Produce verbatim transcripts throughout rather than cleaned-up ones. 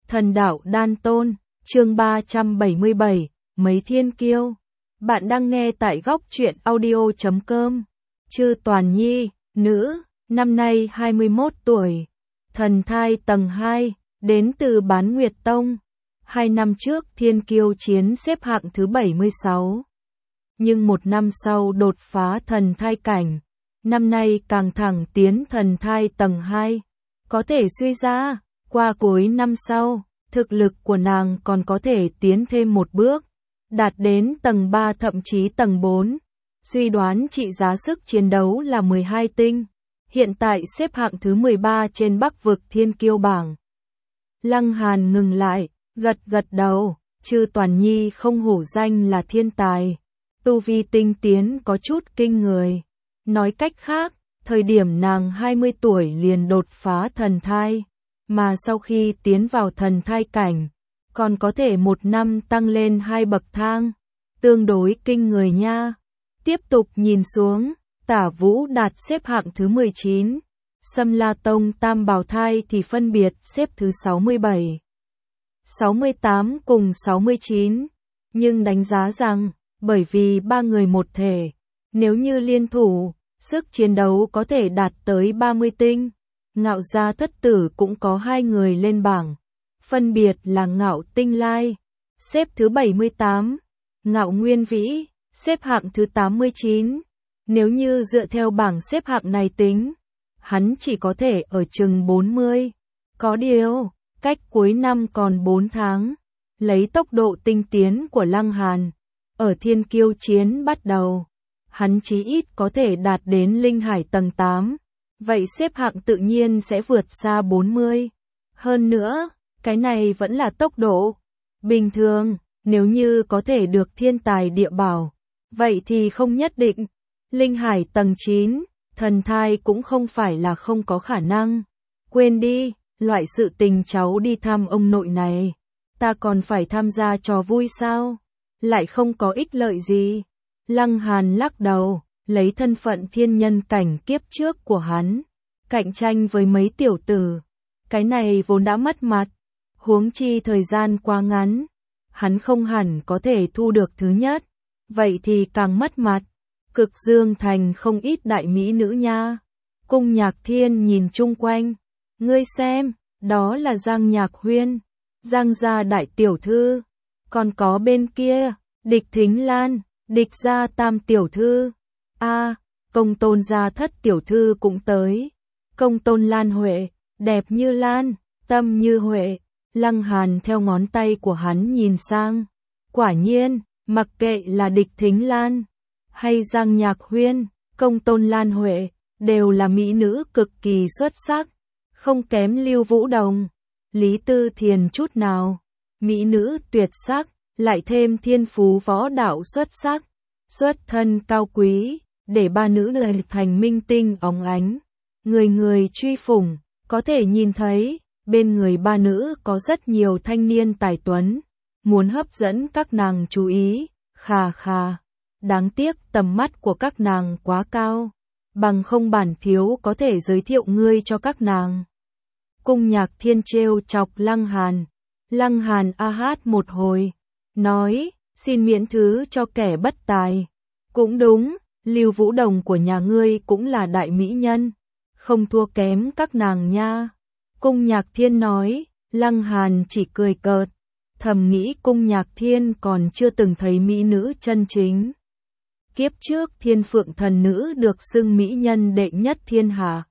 Thần đạo đan tôn, chương ba trăm bảy mươi bảy, mấy thiên kiêu. Bạn đang nghe tại góc truyện audio chấm com. Chư Toàn Nhi, nữ, năm nay hai mươi mốt tuổi. Thần thai tầng hai, đến từ Bán Nguyệt Tông. Hai năm trước thiên kiêu chiến xếp hạng thứ bảy mươi sáu. Nhưng một năm sau đột phá thần thai cảnh. Năm nay càng thẳng tiến thần thai tầng hai. Có thể suy ra, qua cuối năm sau, thực lực của nàng còn có thể tiến thêm một bước, đạt đến tầng ba thậm chí tầng bốn. Suy đoán trị giá sức chiến đấu là mười hai tinh, hiện tại xếp hạng thứ mười ba trên Bắc vực thiên kiêu bảng. Lăng Hàn ngừng lại, gật gật đầu, Chư Toàn Nhi không hổ danh là thiên tài. Tu vi tinh tiến có chút kinh người. Nói cách khác, thời điểm nàng hai mươi tuổi liền đột phá thần thai, mà sau khi tiến vào thần thai cảnh, còn có thể một năm tăng lên hai bậc thang, tương đối kinh người nha. Tiếp tục nhìn xuống, Tả Vũ Đạt xếp hạng thứ mười chín, Sâm La Tông Tam Bảo Thai thì phân biệt xếp thứ sáu mươi bảy, sáu mươi tám cùng sáu mươi chín, nhưng đánh giá rằng, bởi vì ba người một thể, nếu như liên thủ, sức chiến đấu có thể đạt tới ba mươi tinh. Ngạo Gia Thất Tử cũng có hai người lên bảng, phân biệt là Ngạo Tinh Lai, xếp thứ bảy mươi tám, Ngạo Nguyên Vĩ, xếp hạng thứ tám mươi chín. Nếu như dựa theo bảng xếp hạng này tính, hắn chỉ có thể ở chừng bốn mươi. Có điều, cách cuối năm còn bốn tháng, lấy tốc độ tinh tiến của Lăng Hàn, ở thiên kiêu chiến bắt đầu, hắn chí ít có thể đạt đến linh hải tầng tám. Vậy xếp hạng tự nhiên sẽ vượt xa bốn mươi. Hơn nữa, cái này vẫn là tốc độ bình thường, nếu như có thể được thiên tài địa bảo, vậy thì không nhất định. Linh hải tầng chín, thần thai cũng không phải là không có khả năng. Quên đi, loại sự tình cháu đi thăm ông nội này, ta còn phải tham gia trò vui sao? Lại không có ích lợi gì. Lăng Hàn lắc đầu, lấy thân phận thiên nhân cảnh kiếp trước của hắn, cạnh tranh với mấy tiểu tử, cái này vốn đã mất mặt, huống chi thời gian quá ngắn, hắn không hẳn có thể thu được thứ nhất, vậy thì càng mất mặt. Cực Dương Thành không ít đại mỹ nữ nha. Cung Nhạc Thiên nhìn chung quanh, ngươi xem, đó là Giang Nhạc Huyên, Giang gia đại tiểu thư, còn có bên kia, Địch Thính Lan, Địch gia tam tiểu thư, a, Công Tôn gia thất tiểu thư cũng tới. Công Tôn Lan Huệ, đẹp như lan, tâm như Huệ. Lăng Hàn theo ngón tay của hắn nhìn sang, quả nhiên, mặc kệ là Địch Thính Lan hay Giang Nhạc Huyên, Công Tôn Lan Huệ, đều là mỹ nữ cực kỳ xuất sắc, không kém Lưu Vũ Đồng, Lý Tư Thiền chút nào. Mỹ nữ tuyệt sắc, lại thêm thiên phú võ đạo xuất sắc, xuất thân cao quý, để ba nữ này thành minh tinh óng ánh. Người người truy phủng, có thể nhìn thấy, bên người ba nữ có rất nhiều thanh niên tài tuấn, muốn hấp dẫn các nàng chú ý, khà khà. Đáng tiếc tầm mắt của các nàng quá cao, bằng không bản thiếu có thể giới thiệu ngươi cho các nàng. Cung Nhạc Thiên trêu chọc Lăng Hàn, Lăng Hàn a hát một hồi, nói, xin miễn thứ cho kẻ bất tài. Cũng đúng, Lưu Vũ Đồng của nhà ngươi cũng là đại mỹ nhân, không thua kém các nàng nha. Cung Nhạc Thiên nói, Lăng Hàn chỉ cười cợt, thầm nghĩ Cung Nhạc Thiên còn chưa từng thấy mỹ nữ chân chính. Kiếp trước Thiên Phượng thần nữ được xưng mỹ nhân đệ nhất thiên hạ.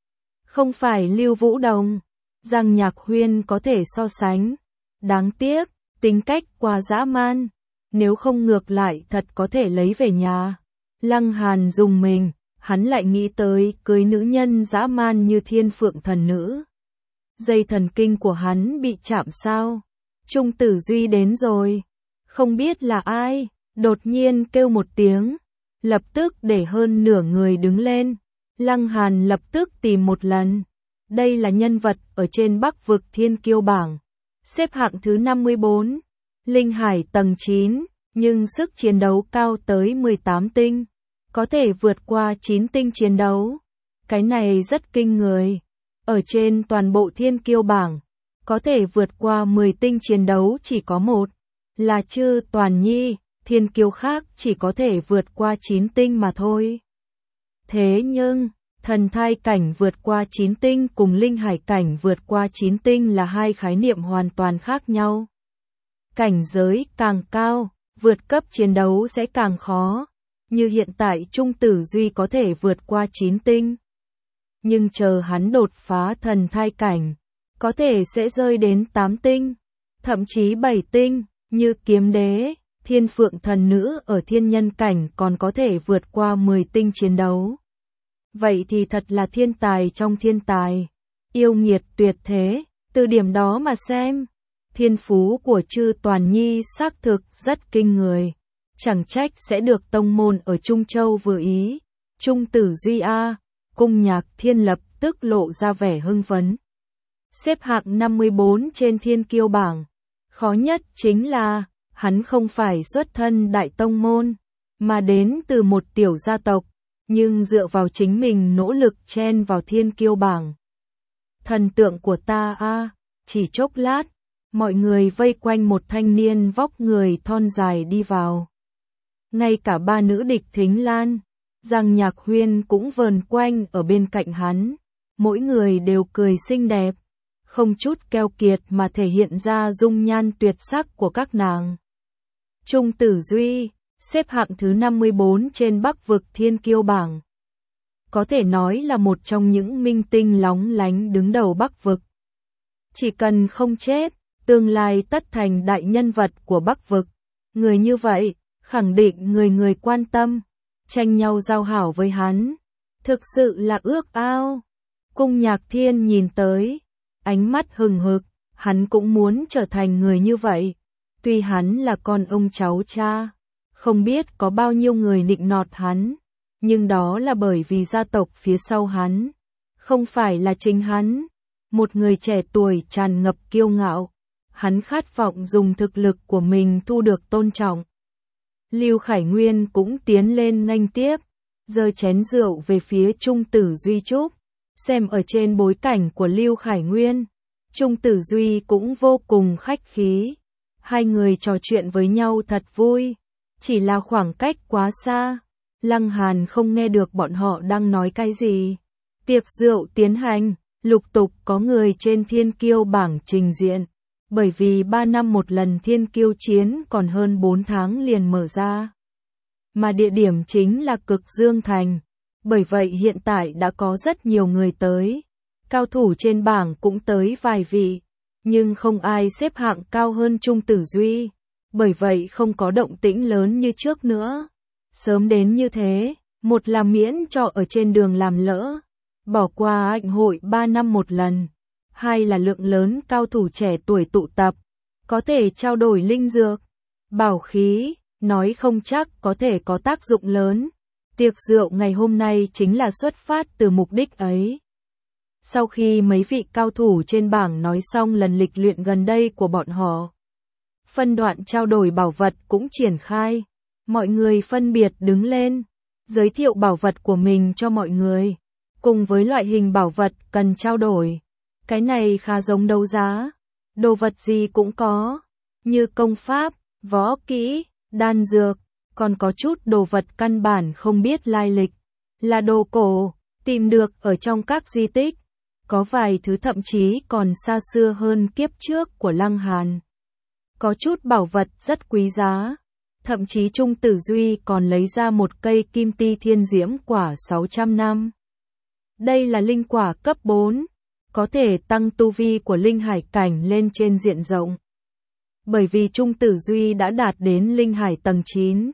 Không phải Lưu Vũ Đồng, Giang Nhạc Huyên có thể so sánh. Đáng tiếc, tính cách quá dã man, nếu không ngược lại thật có thể lấy về nhà. Lăng Hàn dùng mình, hắn lại nghĩ tới cưới nữ nhân dã man như Thiên Phượng thần nữ. Dây thần kinh của hắn bị chạm sao? Trung Tử Duy đến rồi. Không biết là ai, đột nhiên kêu một tiếng, lập tức để hơn nửa người đứng lên. Lăng Hàn lập tức tìm một lần. Đây là nhân vật ở trên Bắc vực thiên kiêu bảng, xếp hạng thứ năm mươi bốn, linh hải tầng chín, nhưng sức chiến đấu cao tới mười tám tinh, có thể vượt qua chín tinh chiến đấu. Cái này rất kinh người. Ở trên toàn bộ thiên kiêu bảng, có thể vượt qua mười tinh chiến đấu chỉ có một, là Chư Toàn Nhi, thiên kiêu khác chỉ có thể vượt qua chín tinh mà thôi. Thế nhưng, thần thai cảnh vượt qua chín tinh cùng linh hải cảnh vượt qua chín tinh là hai khái niệm hoàn toàn khác nhau. Cảnh giới càng cao, vượt cấp chiến đấu sẽ càng khó, như hiện tại Trung Tử Duy có thể vượt qua chín tinh. Nhưng chờ hắn đột phá thần thai cảnh, có thể sẽ rơi đến tám tinh, thậm chí bảy tinh, như Kiếm Đế, Thiên Phượng thần nữ ở thiên nhân cảnh còn có thể vượt qua mười tinh chiến đấu. Vậy thì thật là thiên tài trong thiên tài, yêu nghiệt tuyệt thế, từ điểm đó mà xem, thiên phú của Chư Toàn Nhi xác thực rất kinh người, chẳng trách sẽ được tông môn ở Trung Châu vừa ý. Trung Tử Duy a, Cung Nhạc Thiên lập tức lộ ra vẻ hưng phấn. Xếp hạng năm mươi bốn trên thiên kiêu bảng, khó nhất chính là, hắn không phải xuất thân đại tông môn, mà đến từ một tiểu gia tộc, nhưng dựa vào chính mình nỗ lực chen vào thiên kiêu bảng. Thần tượng của ta a, chỉ chốc lát, mọi người vây quanh một thanh niên vóc người thon dài đi vào. Ngay cả ba nữ địch Thính Lan, Giang Nhạc Huyên cũng vờn quanh ở bên cạnh hắn, mỗi người đều cười xinh đẹp, không chút keo kiệt mà thể hiện ra dung nhan tuyệt sắc của các nàng. Trung Tử Duy, xếp hạng thứ năm mươi bốn trên Bắc vực thiên kiêu bảng. Có thể nói là một trong những minh tinh lóng lánh đứng đầu Bắc vực. Chỉ cần không chết, tương lai tất thành đại nhân vật của Bắc vực. Người như vậy, khẳng định người người quan tâm, tranh nhau giao hảo với hắn. Thực sự là ước ao. Cung Nhạc Thiên nhìn tới, ánh mắt hừng hực, hắn cũng muốn trở thành người như vậy. Tuy hắn là con ông cháu cha, không biết có bao nhiêu người nịnh nọt hắn, nhưng đó là bởi vì gia tộc phía sau hắn, không phải là chính hắn. Một người trẻ tuổi tràn ngập kiêu ngạo, hắn khát vọng dùng thực lực của mình thu được tôn trọng. Lưu Khải Nguyên cũng tiến lên nghênh tiếp, giơ chén rượu về phía Trung Tử Duy chúc. Xem ở trên bối cảnh của Lưu Khải Nguyên, Trung Tử Duy cũng vô cùng khách khí. Hai người trò chuyện với nhau thật vui, chỉ là khoảng cách quá xa, Lăng Hàn không nghe được bọn họ đang nói cái gì. Tiệc rượu tiến hành, lục tục có người trên thiên kiêu bảng trình diện, bởi vì ba năm một lần thiên kiêu chiến còn hơn bốn tháng liền mở ra. Mà địa điểm chính là Cực Dương Thành, bởi vậy hiện tại đã có rất nhiều người tới, cao thủ trên bảng cũng tới vài vị. Nhưng không ai xếp hạng cao hơn Trung Tử Duy, bởi vậy không có động tĩnh lớn như trước nữa. Sớm đến như thế, một là miễn cho ở trên đường làm lỡ, bỏ qua ảnh hội ba năm một lần, hai là lượng lớn cao thủ trẻ tuổi tụ tập, có thể trao đổi linh dược, bảo khí, nói không chắc có thể có tác dụng lớn. Tiệc rượu ngày hôm nay chính là xuất phát từ mục đích ấy. Sau khi mấy vị cao thủ trên bảng nói xong lần lịch luyện gần đây của bọn họ, phân đoạn trao đổi bảo vật cũng triển khai. Mọi người phân biệt đứng lên, giới thiệu bảo vật của mình cho mọi người, cùng với loại hình bảo vật cần trao đổi. Cái này khá giống đấu giá, đồ vật gì cũng có, như công pháp, võ kỹ, đan dược, còn có chút đồ vật căn bản không biết lai lịch, là đồ cổ, tìm được ở trong các di tích. Có vài thứ thậm chí còn xa xưa hơn kiếp trước của Lăng Hàn. Có chút bảo vật rất quý giá, thậm chí Trung Tử Duy còn lấy ra một cây kim ti thiên diễm quả sáu trăm năm. Đây là linh quả cấp bốn, có thể tăng tu vi của linh hải cảnh lên trên diện rộng. Bởi vì Trung Tử Duy đã đạt đến linh hải tầng chín.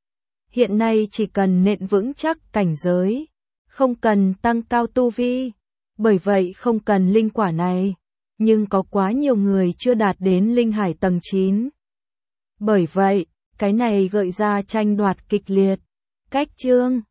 Hiện nay chỉ cần nện vững chắc cảnh giới, không cần tăng cao tu vi. Bởi vậy không cần linh quả này, nhưng có quá nhiều người chưa đạt đến linh hải tầng chín. Bởi vậy, cái này gợi ra tranh đoạt kịch liệt. Cách chương